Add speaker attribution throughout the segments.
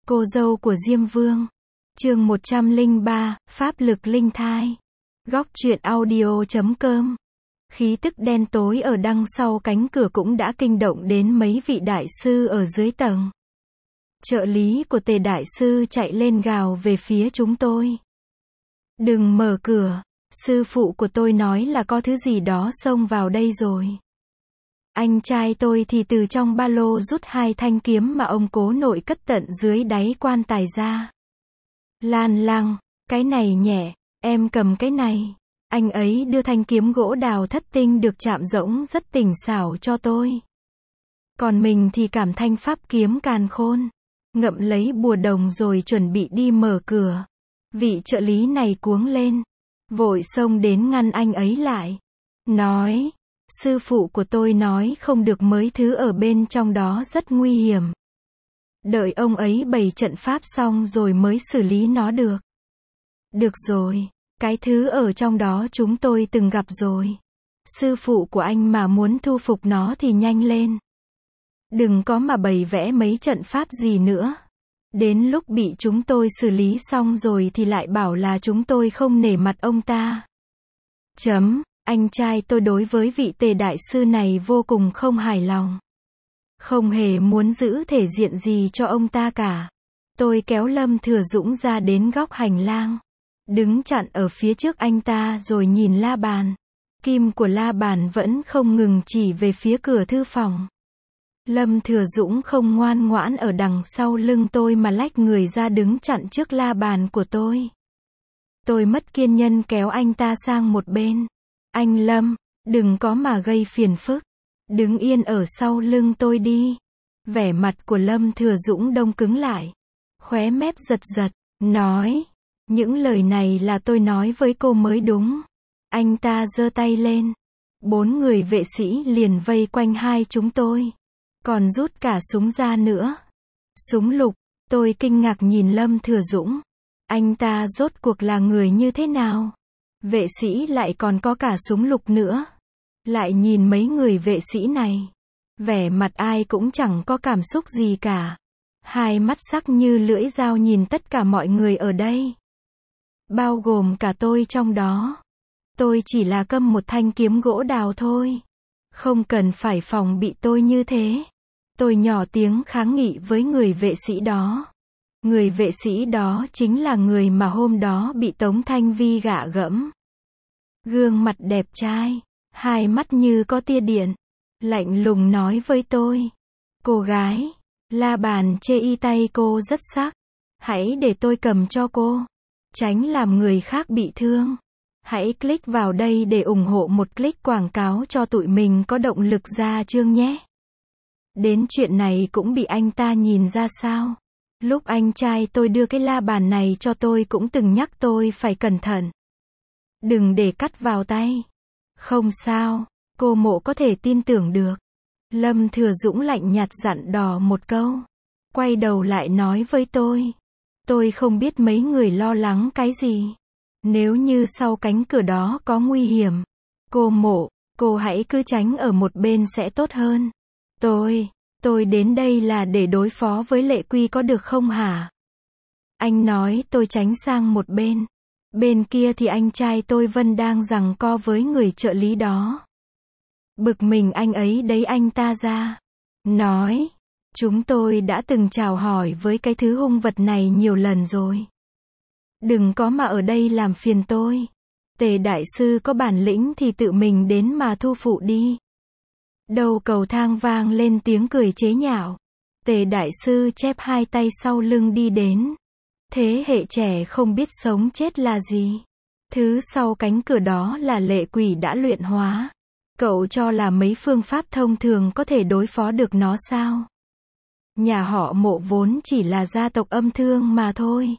Speaker 1: Cô dâu của Diêm Vương. Chương 103, Pháp lực linh thai. Góc truyện audio.com. Khí tức đen tối ở đằng sau cánh cửa cũng đã kinh động đến mấy vị đại sư ở dưới tầng. Trợ lý của Tề đại sư chạy lên gào về phía chúng tôi. Đừng mở cửa, sư phụ của tôi nói là có thứ gì đó xông vào đây rồi. Anh trai tôi thì từ trong ba lô rút 2 thanh kiếm mà ông cố nội cất tận dưới đáy quan tài ra. Lan Lăng, cái này nhẹ, em cầm cái này. Anh ấy đưa thanh kiếm gỗ đào thất tinh được chạm rỗng rất tinh xảo cho tôi. Còn mình thì cảm thanh pháp kiếm càn khôn. Ngậm lấy bùa đồng rồi chuẩn bị đi mở cửa. Vị trợ lý này cuống lên, vội xông đến ngăn anh ấy lại. Nói, sư phụ của tôi nói không được, mấy thứ ở bên trong đó rất nguy hiểm. Đợi ông ấy bày trận pháp xong rồi mới xử lý nó được. Được rồi, cái thứ ở trong đó chúng tôi từng gặp rồi. Sư phụ của anh mà muốn thu phục nó thì nhanh lên. Đừng có mà bày vẽ mấy trận pháp gì nữa. Đến lúc bị chúng tôi xử lý xong rồi thì lại bảo là chúng tôi không nể mặt ông ta. Anh trai tôi đối với vị Tề đại sư này vô cùng không hài lòng. Không hề muốn giữ thể diện gì cho ông ta cả. Tôi kéo Lâm Thừa Dũng ra đến góc hành lang. Đứng chặn ở phía trước anh ta rồi nhìn la bàn. Kim của la bàn vẫn không ngừng chỉ về phía cửa thư phòng. Lâm Thừa Dũng không ngoan ngoãn ở đằng sau lưng tôi mà lách người ra đứng chặn trước la bàn của tôi. Tôi mất kiên nhẫn kéo anh ta sang một bên. Anh Lâm, đừng có mà gây phiền phức. Đứng yên ở sau lưng tôi đi. Vẻ mặt của Lâm Thừa Dũng đông cứng lại. Khóe mép giật giật, nói. Những lời này là tôi nói với cô mới đúng. Anh ta giơ tay lên. 4 người vệ sĩ liền vây quanh hai chúng tôi. Còn rút cả súng ra nữa. Súng lục, tôi kinh ngạc nhìn Lâm Thừa Dũng. Anh ta rốt cuộc là người như thế nào? Vệ sĩ lại còn có cả súng lục nữa. Lại nhìn mấy người vệ sĩ này. Vẻ mặt ai cũng chẳng có cảm xúc gì cả. Hai mắt sắc như lưỡi dao nhìn tất cả mọi người ở đây. Bao gồm cả tôi trong đó. Tôi chỉ là cầm một thanh kiếm gỗ đào thôi. Không cần phải phòng bị tôi như thế. Tôi nhỏ tiếng kháng nghị với người vệ sĩ đó. Người vệ sĩ đó chính là người mà hôm đó bị Tống Thanh Vi gạ gẫm. Gương mặt đẹp trai, hai mắt như có tia điện, lạnh lùng nói với tôi. Cô gái, la bàn chê y tay cô rất sắc. Hãy để tôi cầm cho cô. Tránh làm người khác bị thương. Hãy click vào đây để ủng hộ một click quảng cáo cho tụi mình có động lực ra chương nhé. Đến chuyện này cũng bị anh ta nhìn ra sao? Lúc anh trai tôi đưa cái la bàn này cho tôi cũng từng nhắc tôi phải cẩn thận. Đừng để cắt vào tay. Không sao, cô Mộ có thể tin tưởng được. Lâm Thừa Dũng lạnh nhạt dặn dò một câu. Quay đầu lại nói với tôi. Tôi không biết mấy người lo lắng cái gì. Nếu như sau cánh cửa đó có nguy hiểm. Cô Mộ, cô hãy cứ tránh ở một bên sẽ tốt hơn. Tôi đến đây là để đối phó với Lệ Quy có được không hả? Anh nói tôi tránh sang một bên. Bên kia thì anh trai tôi Vân đang giằng co với người trợ lý đó. Bực mình anh ấy đẩy anh ta ra. Nói, chúng tôi đã từng chào hỏi với cái thứ hung vật này nhiều lần rồi. Đừng có mà ở đây làm phiền tôi. Tề đại sư có bản lĩnh thì tự mình đến mà thu phụ đi. Đầu cầu thang vang lên tiếng cười chế nhạo. Tề đại sư chép 2 tay sau lưng đi đến. Thế hệ trẻ không biết sống chết là gì. Thứ sau cánh cửa đó là lệ quỷ đã luyện hóa. Cậu cho là mấy phương pháp thông thường có thể đối phó được nó sao? Nhà họ Mộ vốn chỉ là gia tộc âm thương mà thôi.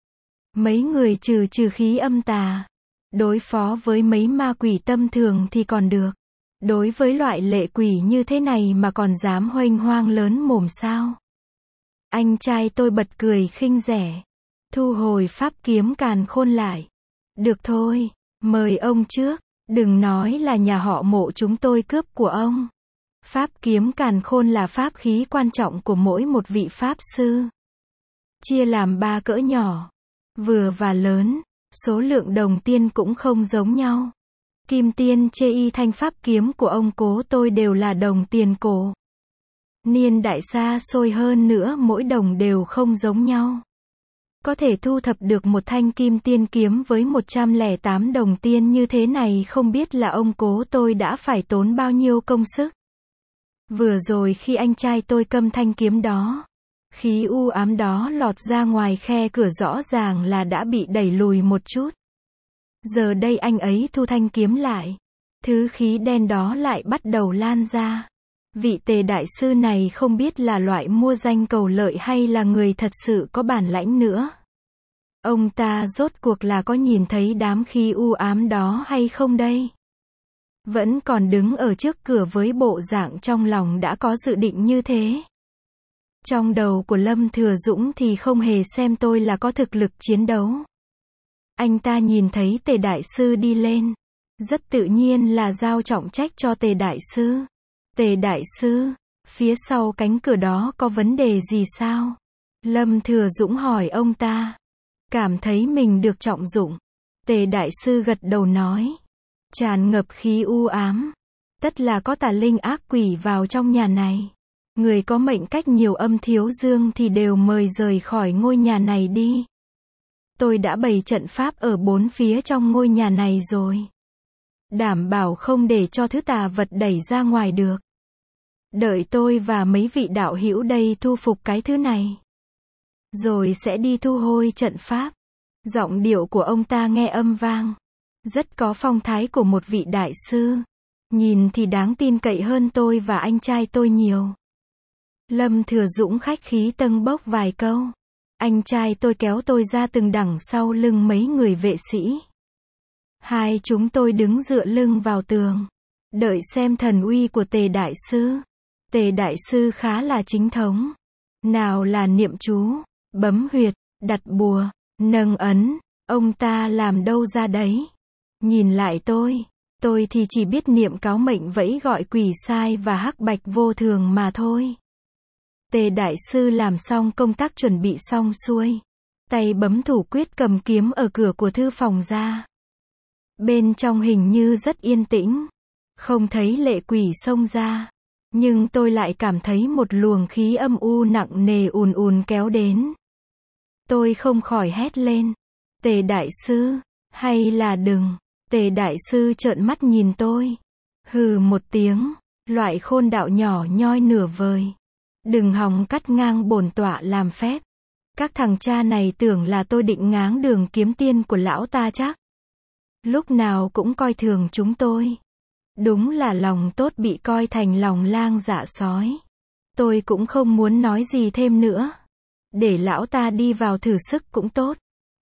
Speaker 1: Mấy người trừ khí âm tà. Đối phó với mấy ma quỷ tâm thường thì còn được. Đối với loại lệ quỷ như thế này mà còn dám huênh hoang lớn mồm sao? Anh trai tôi bật cười khinh rẻ. Thu hồi pháp kiếm càn khôn lại. Được thôi, mời ông trước. Đừng nói là nhà họ Mộ chúng tôi cướp của ông. Pháp kiếm càn khôn là pháp khí quan trọng của mỗi một vị pháp sư. chia làm 3 cỡ nhỏ, vừa và lớn, số lượng đồng tiên cũng không giống nhau. Kim tiên chê y thanh pháp kiếm của ông cố tôi đều là đồng tiền cổ. Niên đại xa xôi hơn nữa, mỗi đồng đều không giống nhau. Có thể thu thập được một thanh kim tiên kiếm với 108 đồng tiên như thế này, không biết là ông cố tôi đã phải tốn bao nhiêu công sức. Vừa rồi khi anh trai tôi cầm thanh kiếm đó, khí u ám đó lọt ra ngoài khe cửa rõ ràng là đã bị đẩy lùi một chút. Giờ đây anh ấy thu thanh kiếm lại, thứ khí đen đó lại bắt đầu lan ra. Vị Tề đại sư này không biết là loại mua danh cầu lợi hay là người thật sự có bản lãnh nữa. Ông ta rốt cuộc là có nhìn thấy đám khí u ám đó hay không đây? Vẫn còn đứng ở trước cửa với bộ dạng trong lòng đã có dự định như thế. Trong đầu của Lâm Thừa Dũng thì không hề xem tôi là có thực lực chiến đấu. Anh ta nhìn thấy Tề đại sư đi lên, rất tự nhiên là giao trọng trách cho Tề đại sư. Tề đại sư, phía sau cánh cửa đó có vấn đề gì sao? Lâm Thừa Dũng hỏi ông ta. Cảm thấy mình được trọng dụng. Tề đại sư gật đầu nói. Tràn ngập khí u ám. Tất là có tà linh ác quỷ vào trong nhà này. Người có mệnh cách nhiều âm thiếu dương thì đều mời rời khỏi ngôi nhà này đi. Tôi đã bày trận pháp ở 4 phía trong ngôi nhà này rồi. Đảm bảo không để cho thứ tà vật đẩy ra ngoài được. Đợi tôi và mấy vị đạo hữu đây thu phục cái thứ này, rồi sẽ đi thu hồi trận pháp. Giọng điệu của ông ta nghe âm vang, rất có phong thái của một vị đại sư. Nhìn thì đáng tin cậy hơn tôi và anh trai tôi nhiều. Lâm Thừa Dũng khách khí tâng bốc vài câu. Anh trai tôi kéo tôi ra từng đằng sau lưng mấy người vệ sĩ. Hai chúng tôi đứng dựa lưng vào tường, đợi xem thần uy của Tề đại sư. Tề đại sư khá là chính thống. Nào là niệm chú, bấm huyệt, đặt bùa, nâng ấn, ông ta làm đâu ra đấy. Nhìn lại tôi thì chỉ biết niệm cáo mệnh vẫy gọi quỷ sai và hắc bạch vô thường mà thôi. Tề đại sư làm xong công tác chuẩn bị xong xuôi, tay bấm thủ quyết cầm kiếm ở cửa của thư phòng ra. Bên trong hình như rất yên tĩnh, không thấy lệ quỷ xông ra. Nhưng tôi lại cảm thấy một luồng khí âm u nặng nề ùn ùn kéo đến. Tôi không khỏi hét lên. Tề đại sư, hay là đừng. Tề đại sư trợn mắt nhìn tôi. Hừ một tiếng, loại khôn đạo nhỏ nhoi nửa vời. Đừng hòng cắt ngang bổn tọa làm phép. Các thằng cha này tưởng là tôi định ngáng đường kiếm tiên của lão ta chắc. Lúc nào cũng coi thường chúng tôi. Đúng là lòng tốt bị coi thành lòng lang dạ sói. Tôi cũng không muốn nói gì thêm nữa. Để lão ta đi vào thử sức cũng tốt.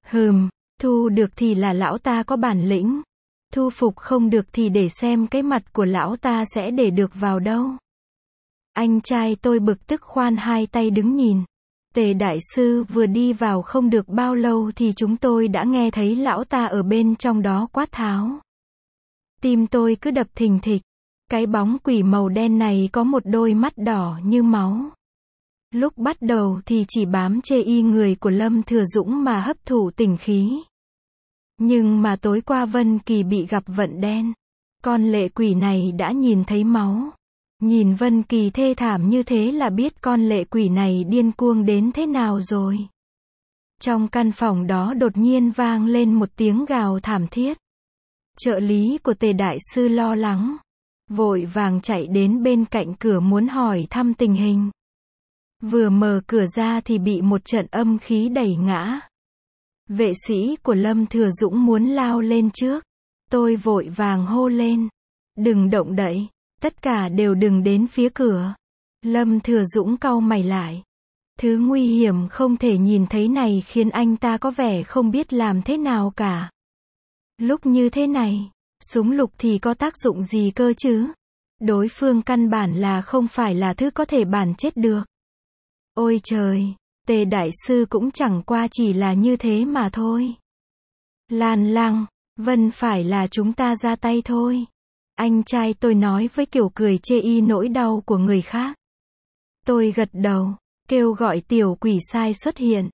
Speaker 1: Thu được thì là lão ta có bản lĩnh. Thu phục không được thì để xem cái mặt của lão ta sẽ để được vào đâu. Anh trai tôi bực tức khoan hai tay đứng nhìn. Tề đại sư vừa đi vào không được bao lâu thì chúng tôi đã nghe thấy lão ta ở bên trong đó quát tháo. Tim tôi cứ đập thình thịch. Cái bóng quỷ màu đen này có một đôi mắt đỏ như máu. Lúc bắt đầu thì chỉ bám chê y người của Lâm Thừa Dũng mà hấp thụ tình khí. Nhưng mà tối qua Vân Kỳ bị gặp vận đen. Con lệ quỷ này đã nhìn thấy máu. Nhìn Vân Kỳ thê thảm như thế là biết con lệ quỷ này điên cuồng đến thế nào rồi. Trong căn phòng đó đột nhiên vang lên một tiếng gào thảm thiết. Trợ lý của Tề đại sư lo lắng, vội vàng chạy đến bên cạnh cửa muốn hỏi thăm tình hình. Vừa mở cửa ra thì bị một trận âm khí đẩy ngã. Vệ sĩ của Lâm Thừa Dũng muốn lao lên trước. Tôi vội vàng hô lên. Đừng động đậy, tất cả đều đừng đến phía cửa. Lâm Thừa Dũng cau mày lại. Thứ nguy hiểm không thể nhìn thấy này khiến anh ta có vẻ không biết làm thế nào cả. Lúc như thế này, súng lục thì có tác dụng gì cơ chứ? Đối phương căn bản là không phải là thứ có thể bản chết được. Ôi trời, Tề đại sư cũng chẳng qua chỉ là như thế mà thôi. Lan Lăng, Vân phải là chúng ta ra tay thôi. Anh trai tôi nói với kiểu cười chê y nỗi đau của người khác. Tôi gật đầu, kêu gọi tiểu quỷ sai xuất hiện.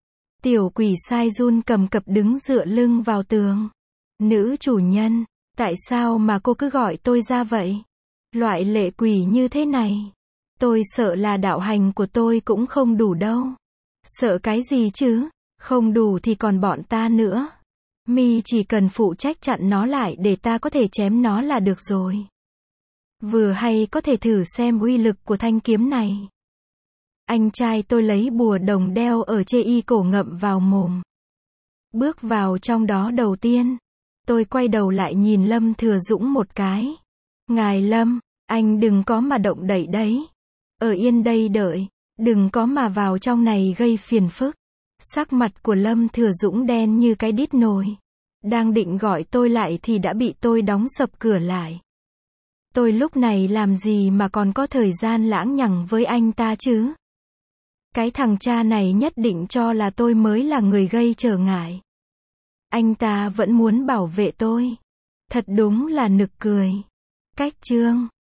Speaker 1: Tiểu quỷ sai run cầm cập đứng dựa lưng vào tường. Nữ chủ nhân, tại sao mà cô cứ gọi tôi ra vậy? Loại lệ quỷ như thế này. Tôi sợ là đạo hành của tôi cũng không đủ đâu. Sợ cái gì chứ? Không đủ thì còn bọn ta nữa. Mi chỉ cần phụ trách chặn nó lại để ta có thể chém nó là được rồi. Vừa hay có thể thử xem uy lực của thanh kiếm này. Anh trai tôi lấy bùa đồng đeo ở chê y cổ ngậm vào mồm. Bước vào trong đó đầu tiên. Tôi quay đầu lại nhìn Lâm Thừa Dũng một cái. Ngài Lâm, anh đừng có mà động đậy đấy. Ở yên đây đợi. Đừng có mà vào trong này gây phiền phức. Sắc mặt của Lâm Thừa Dũng đen như cái đít nồi. Đang định gọi tôi lại thì đã bị tôi đóng sập cửa lại. Tôi lúc này làm gì mà còn có thời gian lãng nhằng với anh ta chứ? Cái thằng cha này nhất định cho là tôi mới là người gây trở ngại. Anh ta vẫn muốn bảo vệ tôi. Thật đúng là nực cười. Cách chương